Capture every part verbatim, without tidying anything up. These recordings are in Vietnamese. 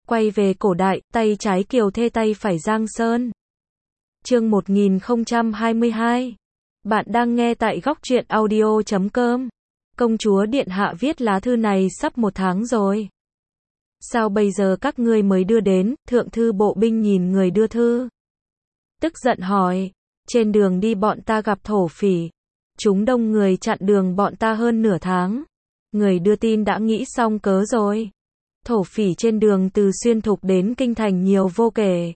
Quay về cổ đại, tay trái Kiều Thê tay phải Giang Sơn. Chương một nghìn không trăm hai mươi hai. Bạn đang nghe tại góc truyện audio chấm com. Công chúa điện hạ viết lá thư này sắp một tháng rồi. Sao bây giờ các ngươi mới đưa đến? Thượng thư bộ binh nhìn người đưa thư, tức giận hỏi. Trên đường đi bọn ta gặp thổ phỉ. Chúng đông người chặn đường bọn ta hơn nửa tháng. Người đưa tin đã nghĩ xong cớ rồi. Thổ phỉ trên đường từ Xuyên Thục đến Kinh Thành nhiều vô kể.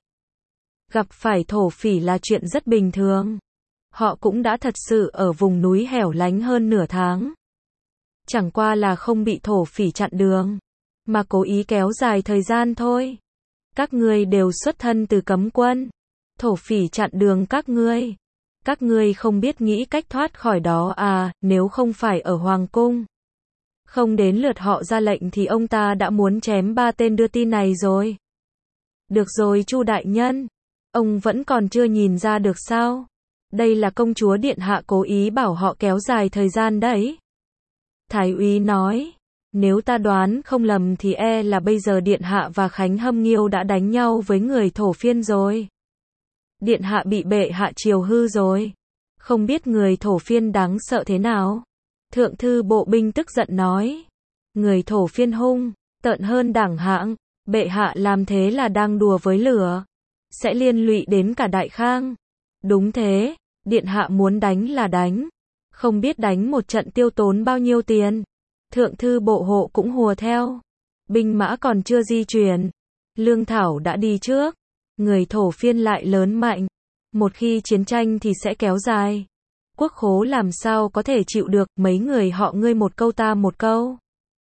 Gặp phải thổ phỉ là chuyện rất bình thường. Họ cũng đã thật sự ở vùng núi hẻo lánh hơn nửa tháng. Chẳng qua là không bị thổ phỉ chặn đường, mà cố ý kéo dài thời gian thôi. Các ngươi đều xuất thân từ cấm quân. Thổ phỉ chặn đường các ngươi. Các ngươi không biết nghĩ cách thoát khỏi đó à? Nếu không phải ở Hoàng cung, không đến lượt họ ra lệnh thì ông ta đã muốn chém ba tên đưa tin này rồi. Được rồi Chu đại nhân, ông vẫn còn chưa nhìn ra được sao? Đây là công chúa điện hạ cố ý bảo họ kéo dài thời gian đấy. Thái úy nói, nếu ta đoán không lầm thì e là bây giờ điện hạ và Khánh Hâm Nghiêu đã đánh nhau với người thổ phiên rồi. Điện hạ bị bệ hạ chiều hư rồi. Không biết người thổ phiên đáng sợ thế nào. Thượng thư bộ binh tức giận nói, người thổ phiên hung tợn hơn đảng hạng. Bệ hạ làm thế là đang đùa với lửa, sẽ liên lụy đến cả Đại Khang. Đúng thế, điện hạ muốn đánh là đánh, không biết đánh một trận tiêu tốn bao nhiêu tiền. Thượng thư bộ hộ cũng hùa theo, binh mã còn chưa di chuyển, lương thảo đã đi trước. Người thổ phiên lại lớn mạnh, một khi chiến tranh thì sẽ kéo dài. Quốc khố làm sao có thể chịu được? Mấy người họ ngươi một câu ta một câu,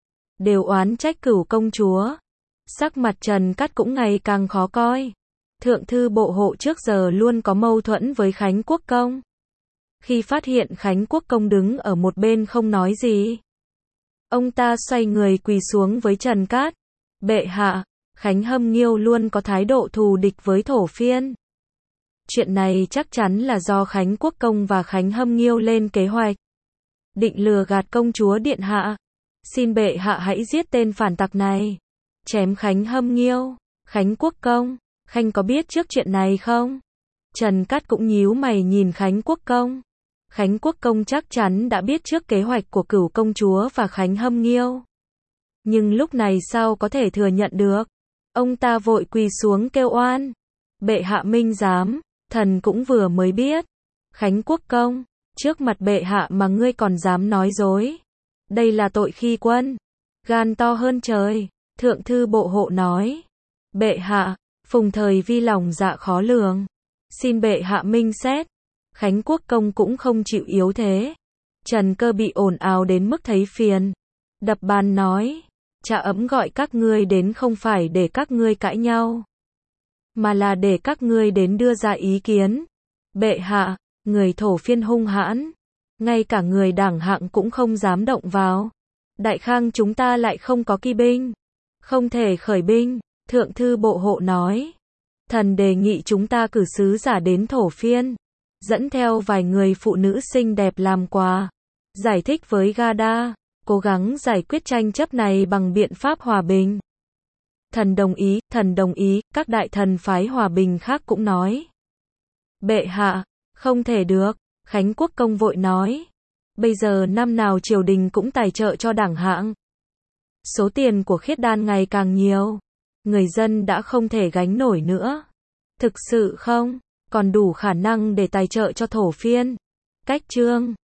đều oán trách Cửu công chúa. Sắc mặt Trần Cát cũng ngày càng khó coi. Thượng thư bộ hộ trước giờ luôn có mâu thuẫn với Khánh Quốc công. Khi phát hiện Khánh Quốc công đứng ở một bên không nói gì, ông ta xoay người quỳ xuống với Trần Cát. Bệ hạ, Khánh Hâm Nghiêu luôn có thái độ thù địch với thổ phiên. Chuyện này chắc chắn là do Khánh Quốc công và Khánh Hâm Nghiêu lên kế hoạch, định lừa gạt công chúa điện hạ. Xin bệ hạ hãy giết tên phản tặc này, chém Khánh Hâm Nghiêu. Khánh Quốc công, Khanh có biết trước chuyện này không? Trần Cát cũng nhíu mày nhìn Khánh Quốc công. Khánh Quốc công chắc chắn đã biết trước kế hoạch của Cửu công chúa và Khánh Hâm Nghiêu, nhưng lúc này sao có thể thừa nhận được? Ông ta vội quỳ xuống kêu oan. Bệ hạ minh giám, thần cũng vừa mới biết. Khánh Quốc công, trước mặt bệ hạ mà ngươi còn dám nói dối, đây là tội khi quân, gan to hơn trời. Thượng thư bộ hộ nói, bệ hạ, phùng thời vi lòng dạ khó lường, xin bệ hạ minh xét. Khánh Quốc công cũng không chịu yếu thế. Trần Cơ bị ồn ào đến mức thấy phiền, đập bàn nói, cha ấm gọi các ngươi đến không phải để các ngươi cãi nhau, mà là để các ngươi đến đưa ra ý kiến. Bệ hạ, người thổ phiên hung hãn, ngay cả người đảng hạng cũng không dám động vào. Đại Khang chúng ta lại không có kỵ binh, không thể khởi binh. Thượng thư bộ hộ nói, thần đề nghị chúng ta cử sứ giả đến thổ phiên, dẫn theo vài người phụ nữ xinh đẹp làm quà, giải thích với Gada, cố gắng giải quyết tranh chấp này bằng biện pháp hòa bình. Thần đồng ý, thần đồng ý. Các đại thần phái hòa bình khác cũng nói, bệ hạ, không thể được. Khánh Quốc công vội nói, bây giờ năm nào triều đình cũng tài trợ cho đảng hạng, số tiền của khiết đan ngày càng nhiều, người dân đã không thể gánh nổi nữa. Thực sự không còn đủ khả năng để tài trợ cho thổ phiên. Cách trương